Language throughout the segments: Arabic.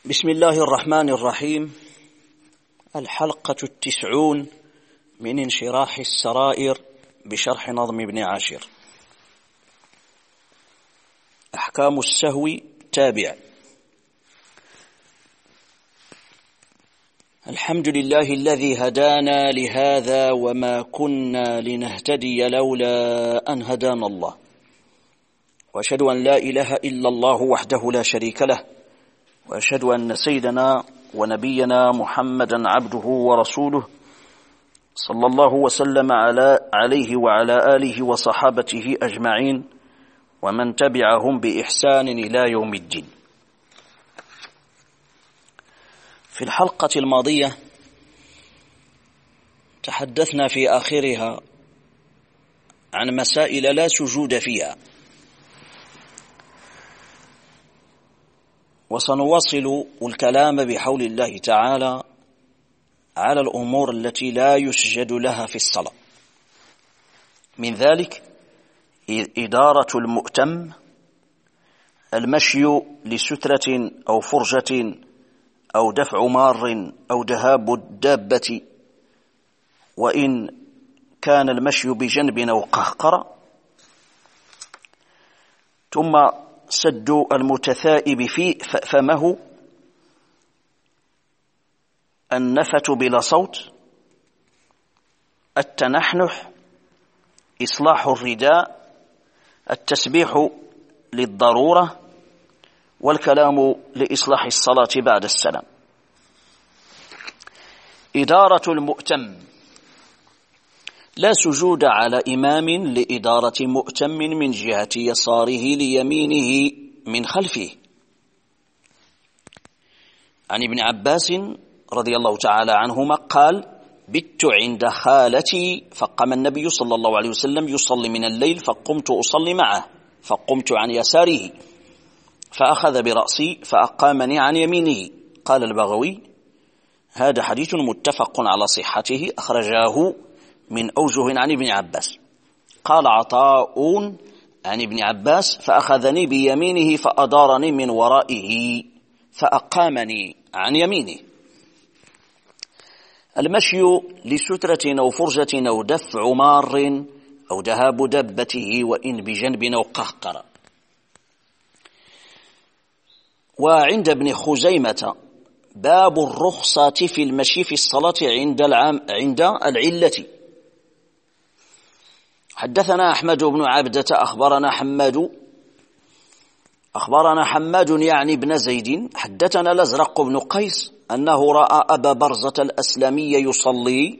بسم الله الرحمن الرحيم. الحلقة 90 من انشراح السرائر بشرح نظم ابن عاشر. أحكام السهو تابع. الحمد لله الذي هدانا لهذا وما كنا لنهتدي لولا أن هدانا الله، وأشهد أن لا إله إلا الله وحده لا شريك له، وأشهد أن سيدنا ونبينا محمدا عبده ورسوله صلى الله وسلم عليه وعلى آله وصحابته أجمعين ومن تبعهم بإحسان إلى يوم الدين. في الحلقة الماضية تحدثنا في آخرها عن مسائل لا سجود فيها، وسنواصل الكلام بحول الله تعالى على الأمور التي لا يسجد لها في الصلاة. من ذلك إدارة المؤتم، المشي لسترة أو فرجة أو دفع مار أو ذهاب الدابة، وإن كان المشي بجنب أو قهقرة، ثم سد المتثائب في فمه، النفث بلا صوت، التنحنح، إصلاح الرداء، التسبيح للضرورة، والكلام لإصلاح الصلاة بعد السلام. إدارة المؤتم: لا سجود على إمام لإدارة مؤتم من جهة يساره ليمينه من خلفه. عن ابن عباس رضي الله تعالى عنهما قال: بت عند خالتي فقام النبي صلى الله عليه وسلم يصلي من الليل فقمت أصلي معه، فقمت عن يساره فأخذ برأسي فأقامني عن يمينه. قال البغوي: هذا حديث متفق على صحته، أخرجاه من أوجه عن ابن عباس. قال عطاء عن ابن عباس: فأخذني بيمينه فأدارني من ورائه فأقامني عن يمينه. المشي لسترة أو فرجة أو دفع مار أو ذهاب دبته وإن بجنب أو قهقرة. وعند ابن خزيمة باب الرخصة في المشي في الصلاة عند العلة. حدثنا أحمد بن عبدة أخبرنا حماد يعني بن زيد حدثنا الأزرق بن قيس أنه رأى أبا برزة الأسلمي يصلي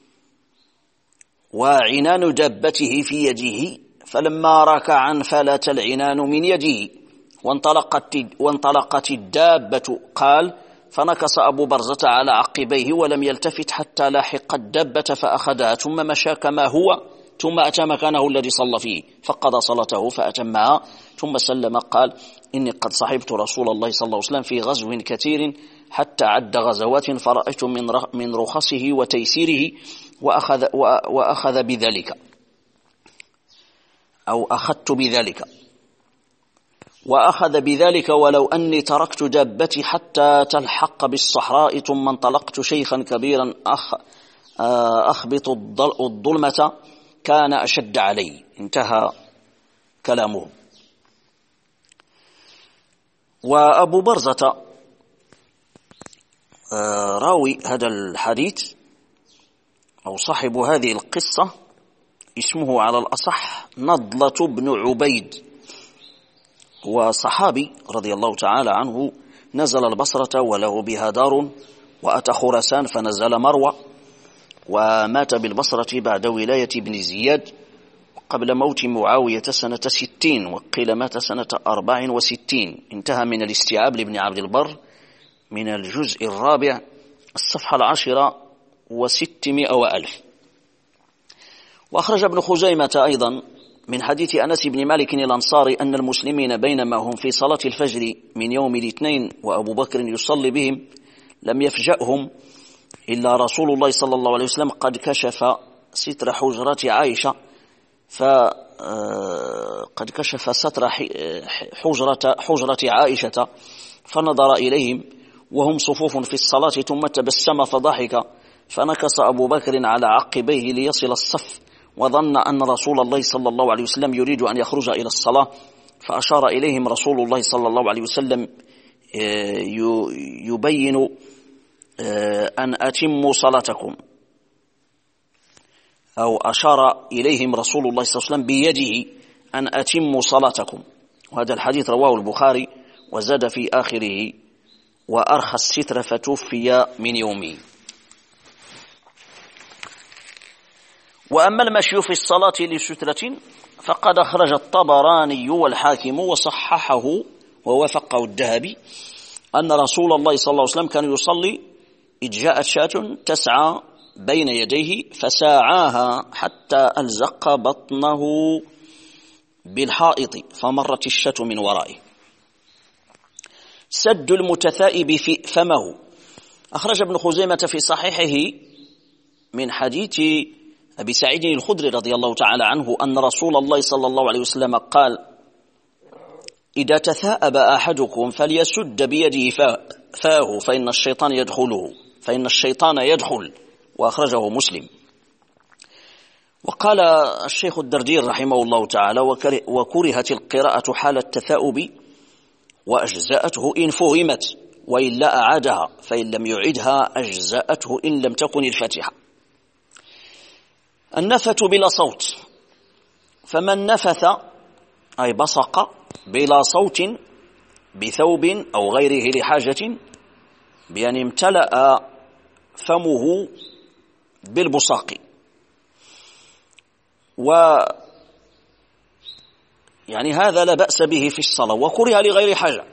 وعنان دابته في يده، فلما ركع انفلت العنان من يده وانطلقت الدابة. قال: فنكص أبو برزة على عقبيه ولم يلتفت حتى لاحق الدابة فأخذها، ثم مشى كما هو، ثم أتى مكانه الذي صلى فيه فقضى صلاته فأتمها، ثم سلم. قال: إني قد صحبت رسول الله صلى الله عليه وسلم في غزو كثير حتى عد غزوات، فرأيت من رخصه وتيسيره وأخذ بذلك أو أخذت بذلك وأخذ بذلك، ولو أني تركت دابتي حتى تلحق بالصحراء ثم انطلقت شيخا كبيرا أخبط الظلمة كان أشد علي. انتهى كلامه. وأبو برزة راوي هذا الحديث أو صاحب هذه القصة اسمه على الأصح نضلة بن عبيد، وصحابي رضي الله تعالى عنه، نزل البصرة وله بها دار، وأتى خراسان فنزل مروى، ومات بالبصرة بعد ولاية بن زياد قبل موت معاوية سنة 60، وقيل مات سنة 64. انتهى من الاستيعاب لابن عبد البر من الجزء الرابع الصفحة 10 و600 وألف. وأخرج ابن خزيمة أيضا من حديث أنس بن مالك الأنصاري أن المسلمين بينما هم في صلاة الفجر من يوم الاثنين وأبو بكر يصلي بهم لم يفجأهم إلا رسول الله صلى الله عليه وسلم قد كشف ستر حجرة عائشة، فقد كشف ستر حجرة عائشة فنظر إليهم وهم صفوف في الصلاة ثم تبسم فضحك فنكص أبو بكر على عقبيه ليصل الصف وظن أن رسول الله صلى الله عليه وسلم يريد أن يخرج إلى الصلاة فأشار إليهم رسول الله صلى الله عليه وسلم يبين أن أتموا صلاتكم، أو أشار إليهم رسول الله صلى الله عليه وسلم بيده أن أتموا صلاتكم. وهذا الحديث رواه البخاري وزاد في آخره وأرخى الستر فتوفي من يومه. وأما المشي في الصلاة لسترة فقد أخرج الطبراني والحاكم وصححه ووافقه الذهبي أن رسول الله صلى الله عليه وسلم كان يصلي إذ جاءت شاة تسعى بين يديه فساعاها حتى ألزق بطنه بالحائط فمرت الشاة من ورائه. سد المتثائب في فمه. أخرج ابن خزيمة في صحيحه من حديث أبي سعيد الخدري رضي الله تعالى عنه أن رسول الله صلى الله عليه وسلم قال: إذا تثاءب أحدكم فليسد بيده فاه فإن الشيطان يدخل وأخرجه مسلم. وقال الشيخ الدردير رحمه الله تعالى: وكرهت القراءة حال التثاؤب وأجزأته إن فهمت وإلا أعادها فإن لم يعدها أجزأته إن لم تكن الفاتحة. النفث بلا صوت. فمن نفث أي بصق بلا صوت بثوب أو غيره لحاجة بأن امتلأ فمه بالبصاق يعني هذا لا بأس به في الصلاة، وكره لغير حاجة،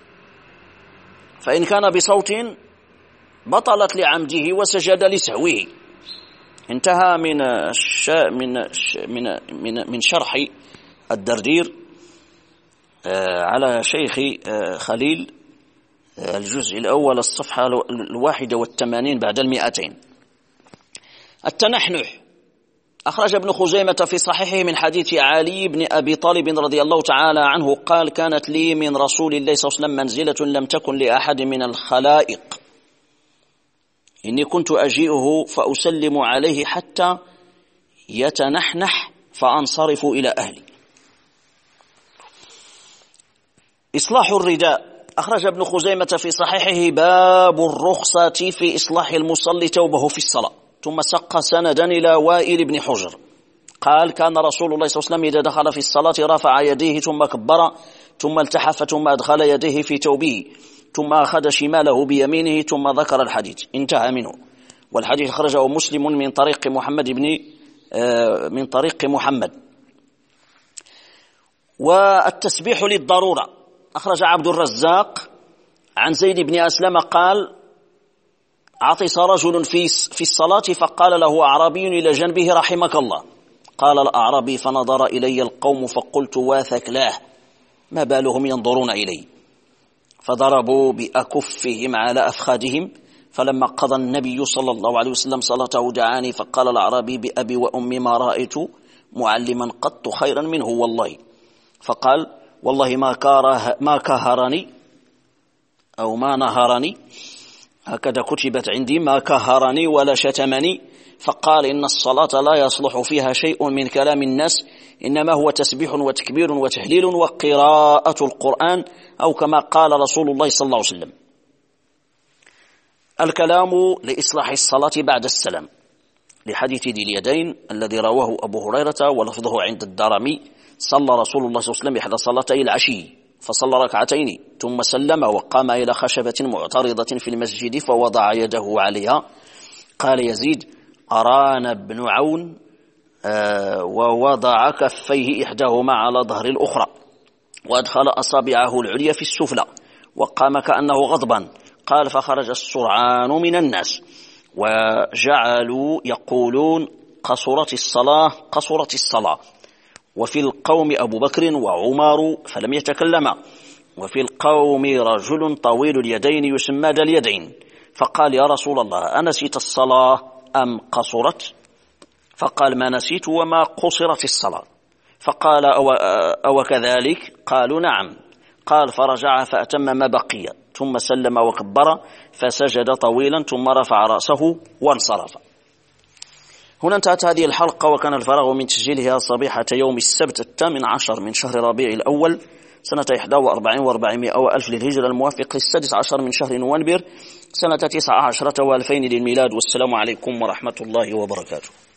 فإن كان بصوت بطلت لعمده وسجد لسهوه. انتهى من شرح الدردير على شيخ خليل الجزء الأول الصفحة 81 بعد 200. التنحنح. أخرج ابن خزيمة في صحيحه من حديث علي بن أبي طالب رضي الله تعالى عنه قال: كانت لي من رسول الله صلى الله عليه وسلم منزلة لم تكن لأحد من الخلائق، إني كنت أجيئه فأسلم عليه حتى يتنحنح فأنصرف إلى أهلي. إصلاح الرداء. أخرج ابن خزيمة في صحيحه باب الرخصة في إصلاح المصلي ثوبه في الصلاة. ثم سق سندا إلى وائل بن حجر قال: كان رسول الله صلى الله عليه وسلم إذا دخل في الصلاة رفع يديه ثم كبر ثم التحف ثم أدخل يديه في ثوبه ثم أخذ شماله بيمينه ثم ذكر الحديث. انتهى منه. والحديث أخرجه مسلم من طريق محمد. والتسبيح للضرورة. أخرج عبد الرزاق عن زيد بن أسلم قال: عطس رجل في الصلاة فقال له أعرابي إلى جنبه: رحمك الله. قال الأعرابي: فنظر إلي القوم فقلت: واثكلاه، ما بالهم ينظرون إلي؟ فضربوا بأكفهم على أفخاذهم. فلما قضى النبي صلى الله عليه وسلم صلاته دعاني فقال الأعرابي: بأبي وأمي ما رأيت معلما قط خيرا منه والله. فقال: والله ما كهرني أو ما نهرني، هكذا كتبت عندي، ما كهرني ولا شتمني. فقال: إن الصلاة لا يصلح فيها شيء من كلام الناس، إنما هو تسبيح وتكبير وتهليل وقراءة القرآن، أو كما قال رسول الله صلى الله عليه وسلم. الكلام لإصلاح الصلاة بعد السلام، لحديث ذي اليدين الذي رواه أبو هريرة ولفظه عند الدارمي: صلى رسول الله صلى الله عليه وسلم إحدى صلاتي العشي فصلى ركعتين ثم سلم وقام إلى خشبة معترضة في المسجد فوضع يده عليها. قال يزيد: أرانا بن عون ووضع كفيه إحداهما على ظهر الأخرى وأدخل أصابعه العليا في السفلى وقام كأنه غضبان. قال: فخرج السرعان من الناس وجعلوا يقولون: قصرت الصلاة. وفي القوم أبو بكر وعمر فلم يتكلما، وفي القوم رجل طويل اليدين يسمى ذا اليدين، فقال: يا رسول الله، أنسيت الصلاة أم قصرت؟ فقال: ما نسيت وما قصرت الصلاة. فقال: أو كذلك؟ قالوا: نعم. قال: فرجع فأتم ما بقي ثم سلم وكبر فسجد طويلا ثم رفع رأسه وانصرف. هنا انتهت هذه الحلقة، وكان الفراغ من تسجيلها صبيحة يوم السبت 18 من شهر ربيع الأول سنة 41 و400 وألف للهجرة، الموافق 16 من شهر نوفمبر سنة 19 و2000 للميلاد. والسلام عليكم ورحمة الله وبركاته.